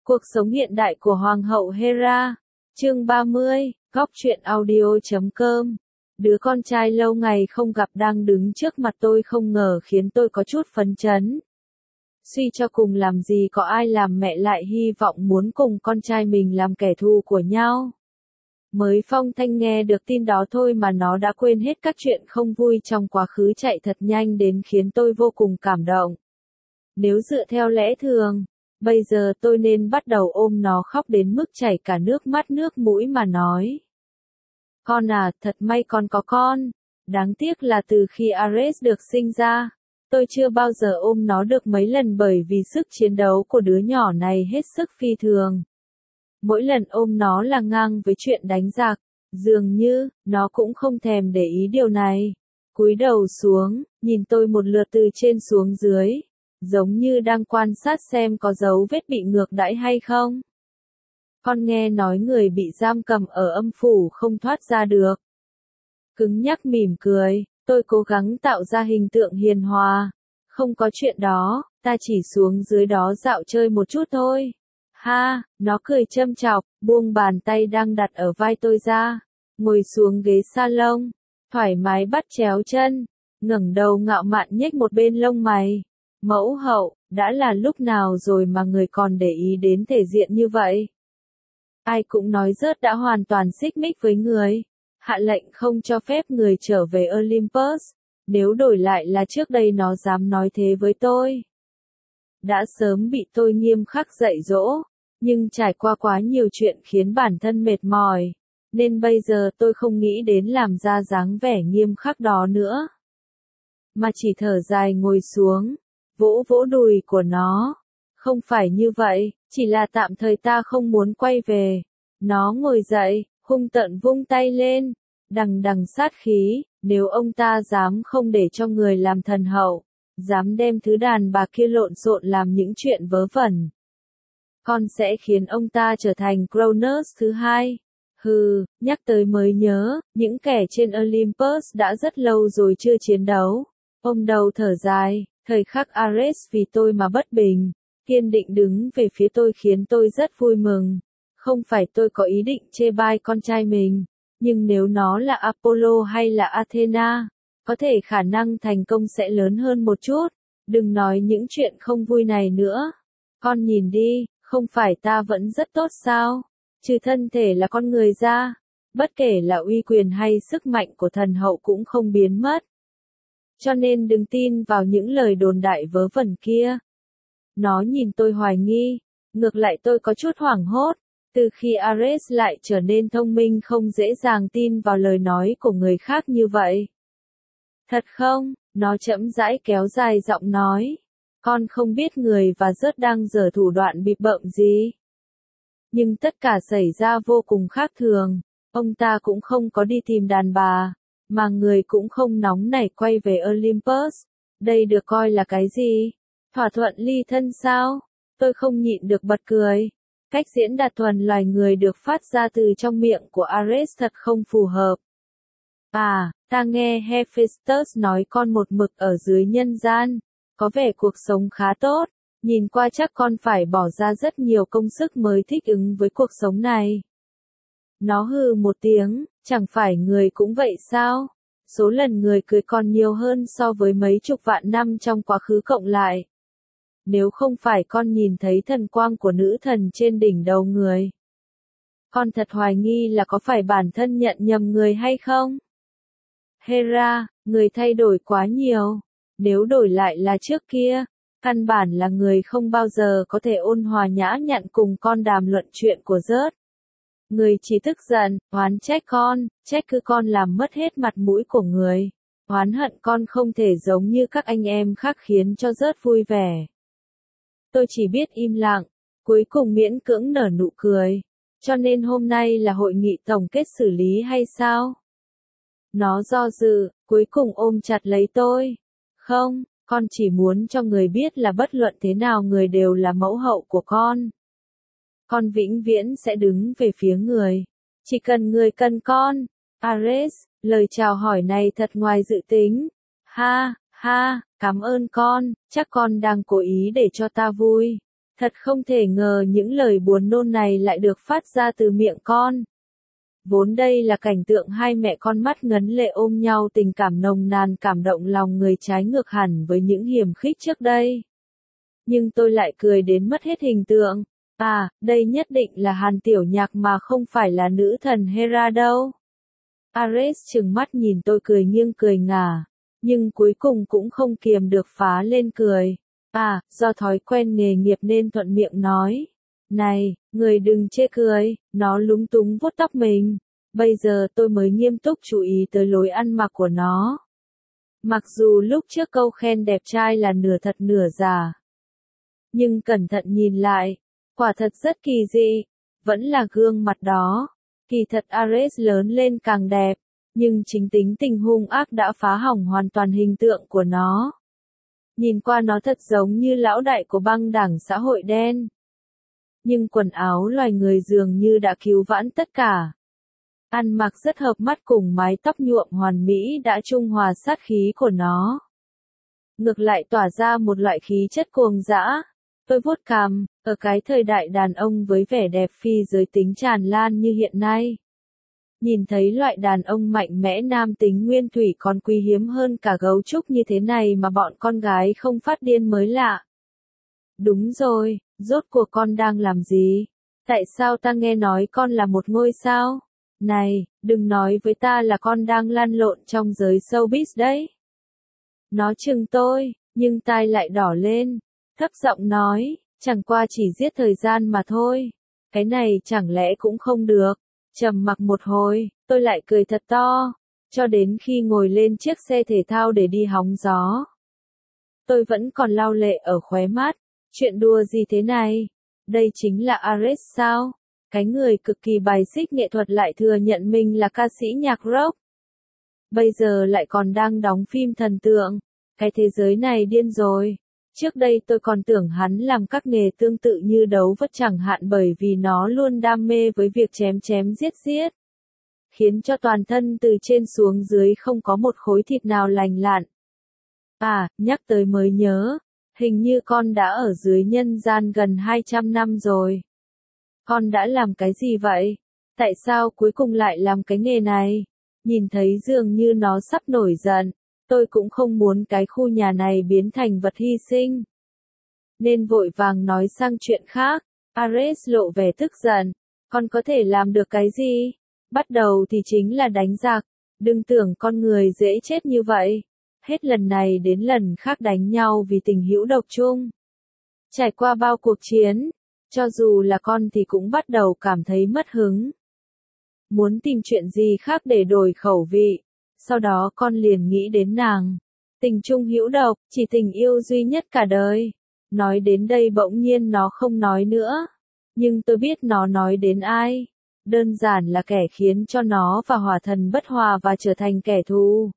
Cuộc sống hiện đại của Hoàng hậu Hera. Chương 30, Góc truyện audio.com. Đứa con trai lâu ngày không gặp đang đứng trước mặt tôi không ngờ khiến tôi có chút phấn chấn. Suy cho cùng làm gì có ai làm mẹ lại hy vọng muốn cùng con trai mình làm kẻ thù của nhau. Mới Phong Thanh nghe được tin đó thôi mà nó đã quên hết các chuyện không vui trong quá khứ chạy thật nhanh đến khiến tôi vô cùng cảm động. Nếu dựa theo lẽ thường, bây giờ tôi nên bắt đầu ôm nó khóc đến mức chảy cả nước mắt nước mũi mà nói. Con à, thật may con có con. Đáng tiếc là từ khi Ares được sinh ra, tôi chưa bao giờ ôm nó được mấy lần bởi vì sức chiến đấu của đứa nhỏ này hết sức phi thường. Mỗi lần ôm nó là ngang với chuyện đánh giặc, dường như, nó cũng không thèm để ý điều này. Cúi đầu xuống, nhìn tôi một lượt từ trên xuống dưới, giống như đang quan sát xem có dấu vết bị ngược đãi hay không. Con nghe nói người bị giam cầm ở âm phủ không thoát ra được. Cứng nhắc mỉm cười, tôi cố gắng tạo ra hình tượng hiền hòa. Không có chuyện đó, ta chỉ xuống dưới đó dạo chơi một chút thôi. Ha, nó cười châm chọc, buông bàn tay đang đặt ở vai tôi ra, ngồi xuống ghế salon, thoải mái bắt chéo chân, ngẩng đầu ngạo mạn nhếch một bên lông mày. Mẫu hậu, đã là lúc nào rồi mà người còn để ý đến thể diện như vậy? Ai cũng nói Rớt đã hoàn toàn xích mích với người, hạ lệnh không cho phép người trở về Olympus, nếu đổi lại là trước đây nó dám nói thế với tôi. Đã sớm bị tôi nghiêm khắc dạy dỗ, nhưng trải qua quá nhiều chuyện khiến bản thân mệt mỏi, nên bây giờ tôi không nghĩ đến làm ra dáng vẻ nghiêm khắc đó nữa. Mà chỉ thở dài ngồi xuống, vỗ vỗ đùi của nó. Không phải như vậy, chỉ là tạm thời ta không muốn quay về. Nó ngồi dậy, hung tợn vung tay lên, đằng đằng sát khí, nếu ông ta dám không để cho người làm thần hậu, dám đem thứ đàn bà kia lộn xộn làm những chuyện vớ vẩn, con sẽ khiến ông ta trở thành Cronus thứ hai. Hừ, nhắc tới mới nhớ, những kẻ trên Olympus đã rất lâu rồi chưa chiến đấu. Ôm đầu thở dài, thời khắc Ares vì tôi mà bất bình, kiên định đứng về phía tôi khiến tôi rất vui mừng. Không phải tôi có ý định chê bai con trai mình, nhưng nếu nó là Apollo hay là Athena, có thể khả năng thành công sẽ lớn hơn một chút. Đừng nói những chuyện không vui này nữa. Con nhìn đi, không phải ta vẫn rất tốt sao? Trừ thân thể là con người ra, bất kể là uy quyền hay sức mạnh của thần hậu cũng không biến mất. Cho nên đừng tin vào những lời đồn đại vớ vẩn kia. Nó nhìn tôi hoài nghi, ngược lại tôi có chút hoảng hốt. Từ khi Ares lại trở nên thông minh không dễ dàng tin vào lời nói của người khác như vậy. Thật không? Nó chậm rãi kéo dài giọng nói. Con không biết người và Rớt đang giở thủ đoạn bịp bợm gì. Nhưng tất cả xảy ra vô cùng khác thường. Ông ta cũng không có đi tìm đàn bà, mà người cũng không nóng nảy quay về Olympus. Đây được coi là cái gì? Thỏa thuận ly thân sao? Tôi không nhịn được bật cười. Cách diễn đạt thuần loài người được phát ra từ trong miệng của Ares thật không phù hợp. À, ta nghe Hephaestus nói con một mực ở dưới nhân gian, có vẻ cuộc sống khá tốt, nhìn qua chắc con phải bỏ ra rất nhiều công sức mới thích ứng với cuộc sống này. Nó hừ một tiếng, chẳng phải người cũng vậy sao? Số lần người cưới con nhiều hơn so với mấy chục vạn năm trong quá khứ cộng lại. Nếu không phải con nhìn thấy thần quang của nữ thần trên đỉnh đầu người, con thật hoài nghi là có phải bản thân nhận nhầm người hay không? Hera, người thay đổi quá nhiều. Nếu đổi lại là trước kia, căn bản là người không bao giờ có thể ôn hòa nhã nhặn cùng con đàm luận chuyện của Rớt. Người chỉ tức giận, oán trách con, trách cứ con làm mất hết mặt mũi của người. Oán hận con không thể giống như các anh em khác khiến cho Rớt vui vẻ. Tôi chỉ biết im lặng, cuối cùng miễn cưỡng nở nụ cười. Cho nên hôm nay là hội nghị tổng kết xử lý hay sao? Nó do dự, cuối cùng ôm chặt lấy tôi. Không, con chỉ muốn cho người biết là bất luận thế nào người đều là mẫu hậu của con. Con vĩnh viễn sẽ đứng về phía người. Chỉ cần người cần con. Ares, lời chào hỏi này thật ngoài dự tính. Ha, ha, cảm ơn con, chắc con đang cố ý để cho ta vui. Thật không thể ngờ những lời buồn nôn này lại được phát ra từ miệng con. Vốn đây là cảnh tượng hai mẹ con mắt ngấn lệ ôm nhau, tình cảm nồng nàn cảm động lòng người, trái ngược hẳn với những hiềm khích trước đây. Nhưng tôi lại cười đến mất hết hình tượng. À, đây nhất định là Hàn Tiểu Nhạc mà không phải là nữ thần Hera đâu. Ares trừng mắt nhìn tôi cười nghiêng cười ngả, nhưng cuối cùng cũng không kiềm được phá lên cười. À, do thói quen nghề nghiệp nên thuận miệng nói. Này, người đừng chê cười, nó lúng túng vuốt tóc mình. Bây giờ tôi mới nghiêm túc chú ý tới lối ăn mặc của nó. Mặc dù lúc trước câu khen đẹp trai là nửa thật nửa giả. Nhưng cẩn thận nhìn lại, quả thật rất kỳ dị, vẫn là gương mặt đó. Kỳ thật Ares lớn lên càng đẹp, nhưng chính tính tình hung ác đã phá hỏng hoàn toàn hình tượng của nó. Nhìn qua nó thật giống như lão đại của băng đảng xã hội đen. Nhưng quần áo loài người dường như đã cứu vãn tất cả. Ăn mặc rất hợp mắt cùng mái tóc nhuộm hoàn mỹ đã trung hòa sát khí của nó. Ngược lại tỏa ra một loại khí chất cuồng dã. Tôi vuốt cằm, ở cái thời đại đàn ông với vẻ đẹp phi giới tính tràn lan như hiện nay. Nhìn thấy loại đàn ông mạnh mẽ nam tính nguyên thủy còn quý hiếm hơn cả gấu trúc như thế này mà bọn con gái không phát điên mới lạ. Đúng rồi, rốt cuộc con đang làm gì? Tại sao ta nghe nói con là một ngôi sao? Này, đừng nói với ta là con đang lăn lộn trong giới showbiz đấy. Nó chừng tôi, nhưng tai lại đỏ lên. Thấp giọng nói, chẳng qua chỉ giết thời gian mà thôi. Cái này chẳng lẽ cũng không được. Trầm mặc một hồi, tôi lại cười thật to, cho đến khi ngồi lên chiếc xe thể thao để đi hóng gió. Tôi vẫn còn lau lệ ở khóe mắt. Chuyện đùa gì thế này? Đây chính là Ares sao? Cái người cực kỳ bài xích nghệ thuật lại thừa nhận mình là ca sĩ nhạc rock. Bây giờ lại còn đang đóng phim thần tượng. Cái thế giới này điên rồi. Trước đây tôi còn tưởng hắn làm các nghề tương tự như đấu vật chẳng hạn, bởi vì nó luôn đam mê với việc chém chém giết giết. Khiến cho toàn thân từ trên xuống dưới không có một khối thịt nào lành lặn. À, nhắc tới mới nhớ, hình như con đã ở dưới nhân gian gần 200 năm rồi. Con đã làm cái gì vậy? Tại sao cuối cùng lại làm cái nghề này? Nhìn thấy dường như nó sắp nổi giận. Tôi cũng không muốn cái khu nhà này biến thành vật hy sinh. Nên vội vàng nói sang chuyện khác. Ares lộ vẻ tức giận. Con có thể làm được cái gì? Bắt đầu thì chính là đánh giặc. Đừng tưởng con người dễ chết như vậy. Hết lần này đến lần khác đánh nhau vì tình hữu độc chung. Trải qua bao cuộc chiến, cho dù là con thì cũng bắt đầu cảm thấy mất hứng. Muốn tìm chuyện gì khác để đổi khẩu vị. Sau đó con liền nghĩ đến nàng. Tình chung hữu độc, chỉ tình yêu duy nhất cả đời. Nói đến đây bỗng nhiên nó không nói nữa. Nhưng tôi biết nó nói đến ai. Đơn giản là kẻ khiến cho nó và hỏa thần bất hòa và trở thành kẻ thù.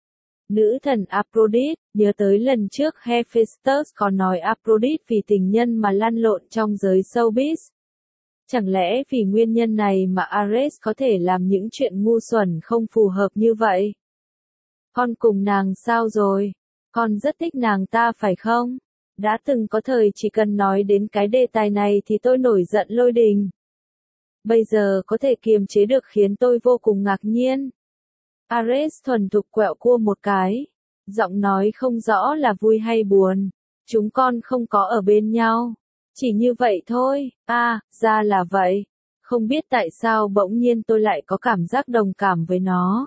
Nữ thần Aphrodite, nhớ tới lần trước Hephaestus còn nói Aphrodite vì tình nhân mà lăn lộn trong giới showbiz. Chẳng lẽ vì nguyên nhân này mà Ares có thể làm những chuyện ngu xuẩn không phù hợp như vậy? Con cùng nàng sao rồi? Con rất thích nàng ta phải không? Đã từng có thời chỉ cần nói đến cái đề tài này thì tôi nổi giận lôi đình. Bây giờ có thể kiềm chế được khiến tôi vô cùng ngạc nhiên. Ares thuần thục quẹo cua một cái. Giọng nói không rõ là vui hay buồn. Chúng con không có ở bên nhau. Chỉ như vậy thôi. À, ra là vậy. Không biết tại sao bỗng nhiên tôi lại có cảm giác đồng cảm với nó.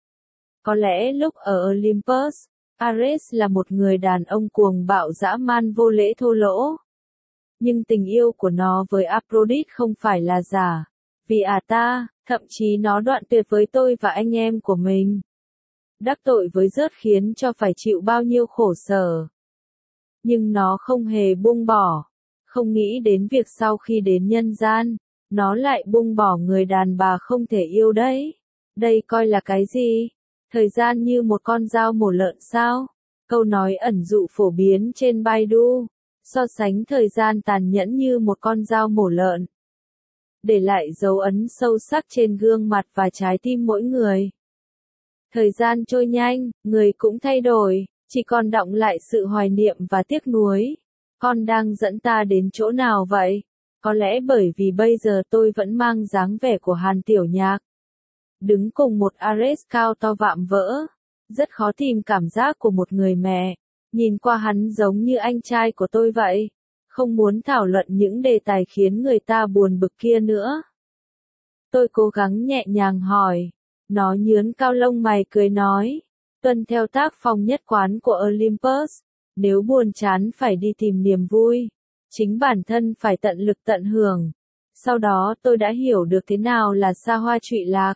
Có lẽ lúc ở Olympus, Ares là một người đàn ông cuồng bạo dã man vô lễ thô lỗ. Nhưng tình yêu của nó với Aphrodite không phải là giả. Vì ta, thậm chí nó đoạn tuyệt với tôi và anh em của mình. Đắc tội với Zeus khiến cho phải chịu bao nhiêu khổ sở. Nhưng nó không hề buông bỏ. Không nghĩ đến việc sau khi đến nhân gian, nó lại buông bỏ người đàn bà không thể yêu đấy. Đây coi là cái gì? Thời gian như một con dao mổ lợn sao? Câu nói ẩn dụ phổ biến trên Baidu, so sánh thời gian tàn nhẫn như một con dao mổ lợn. Để lại dấu ấn sâu sắc trên gương mặt và trái tim mỗi người. Thời gian trôi nhanh, người cũng thay đổi, chỉ còn đọng lại sự hoài niệm và tiếc nuối. Con đang dẫn ta đến chỗ nào vậy? Có lẽ bởi vì bây giờ tôi vẫn mang dáng vẻ của Hàn Tiểu Nhạc. Đứng cùng một Ares cao to vạm vỡ. Rất khó tìm cảm giác của một người mẹ. Nhìn qua hắn giống như anh trai của tôi vậy. Không muốn thảo luận những đề tài khiến người ta buồn bực kia nữa. Tôi cố gắng nhẹ nhàng hỏi. Nó nhướn cao lông mày cười nói. Tuân theo tác phong nhất quán của Olympus. Nếu buồn chán phải đi tìm niềm vui. Chính bản thân phải tận lực tận hưởng. Sau đó tôi đã hiểu được thế nào là xa hoa trụy lạc.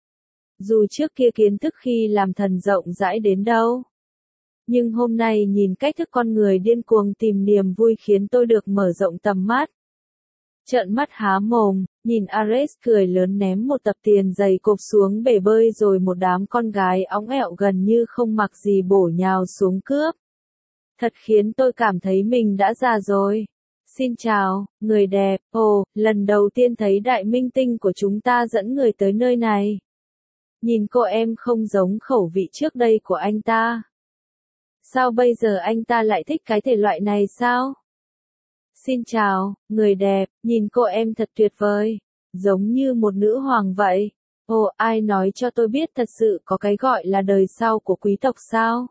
Dù trước kia kiến thức khi làm thần rộng rãi đến đâu. Nhưng hôm nay nhìn cách thức con người điên cuồng tìm niềm vui khiến tôi được mở rộng tầm mắt. Trợn mắt há mồm, nhìn Ares cười lớn ném một tập tiền giày cộp xuống bể bơi rồi một đám con gái óng ẹo gần như không mặc gì bổ nhào xuống cướp. Thật khiến tôi cảm thấy mình đã già rồi. Xin chào, người đẹp, ồ, lần đầu tiên thấy đại minh tinh của chúng ta dẫn người tới nơi này. Nhìn cô em không giống khẩu vị trước đây của anh ta. Sao bây giờ anh ta lại thích cái thể loại này sao? Xin chào, người đẹp, nhìn cô em thật tuyệt vời. Giống như một nữ hoàng vậy. Ồ, ai nói cho tôi biết thật sự có cái gọi là đời sau của quý tộc sao?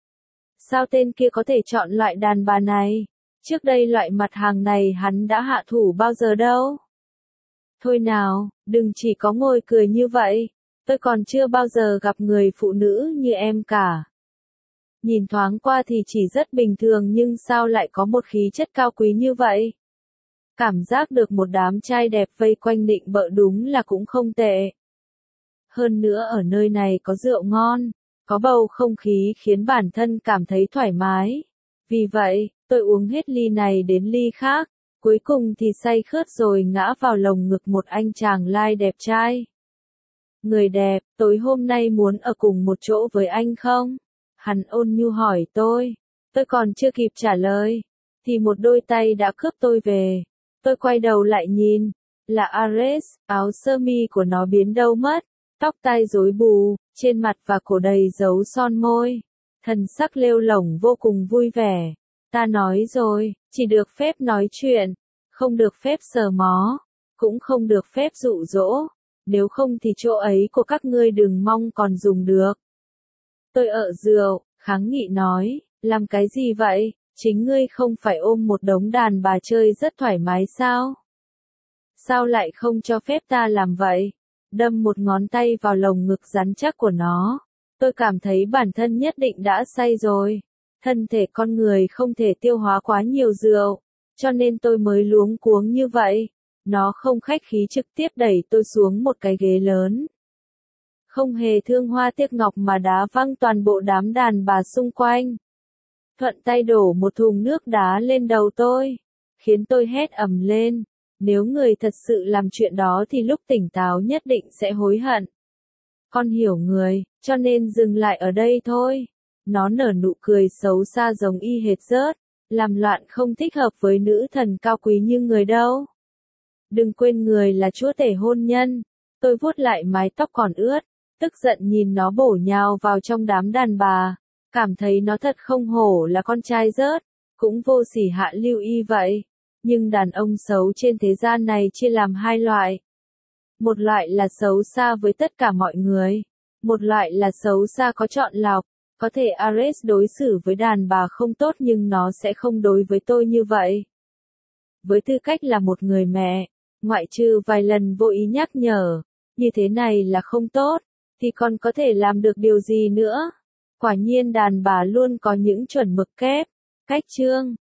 Sao tên kia có thể chọn loại đàn bà này? Trước đây loại mặt hàng này hắn đã hạ thủ bao giờ đâu? Thôi nào, đừng chỉ có ngồi cười như vậy. Tôi còn chưa bao giờ gặp người phụ nữ như em cả. Nhìn thoáng qua thì chỉ rất bình thường nhưng sao lại có một khí chất cao quý như vậy? Cảm giác được một đám trai đẹp vây quanh nịnh bợ đúng là cũng không tệ. Hơn nữa ở nơi này có rượu ngon, có bầu không khí khiến bản thân cảm thấy thoải mái. Vì vậy, tôi uống hết ly này đến ly khác, cuối cùng thì say khướt rồi ngã vào lồng ngực một anh chàng lai đẹp trai. Người đẹp, tối hôm nay muốn ở cùng một chỗ với anh không? Hắn ôn nhu hỏi tôi. Tôi còn chưa kịp trả lời, thì một đôi tay đã cướp tôi về. Tôi quay đầu lại nhìn, là Ares, áo sơ mi của nó biến đâu mất, tóc tai rối bù, trên mặt và cổ đầy dấu son môi. Thần sắc lêu lổng vô cùng vui vẻ. Ta nói rồi, chỉ được phép nói chuyện, không được phép sờ mó, cũng không được phép dụ dỗ, nếu không thì chỗ ấy của các ngươi đừng mong còn dùng được. Tôi rượu, kháng nghị nói, làm cái gì vậy, chính ngươi không phải ôm một đống đàn bà chơi rất thoải mái sao? Sao lại không cho phép ta làm vậy? Đâm một ngón tay vào lồng ngực rắn chắc của nó. Tôi cảm thấy bản thân nhất định đã say rồi. Thân thể con người không thể tiêu hóa quá nhiều rượu, cho nên tôi mới luống cuống như vậy. Nó không khách khí trực tiếp đẩy tôi xuống một cái ghế lớn. Không hề thương hoa tiếc ngọc mà đá văng toàn bộ đám đàn bà xung quanh. Thuận tay đổ một thùng nước đá lên đầu tôi, khiến tôi hét ầm lên. Nếu người thật sự làm chuyện đó thì lúc tỉnh táo nhất định sẽ hối hận. Con hiểu người, cho nên dừng lại ở đây thôi. Nó nở nụ cười xấu xa giống y hệt rớt, làm loạn không thích hợp với nữ thần cao quý như người đâu. Đừng quên người là chúa tể hôn nhân. Tôi vuốt lại mái tóc còn ướt, tức giận nhìn nó bổ nhào vào trong đám đàn bà, cảm thấy nó thật không hổ là con trai rớt, cũng vô sỉ hạ lưu y vậy. Nhưng đàn ông xấu trên thế gian này chia làm hai loại. Một loại là xấu xa với tất cả mọi người, một loại là xấu xa có chọn lọc. Có thể Ares đối xử với đàn bà không tốt nhưng nó sẽ không đối với tôi như vậy. Với tư cách là một người mẹ, ngoại trừ vài lần vô ý nhắc nhở, như thế này là không tốt, thì còn có thể làm được điều gì nữa? Quả nhiên đàn bà luôn có những chuẩn mực kép. Cách chương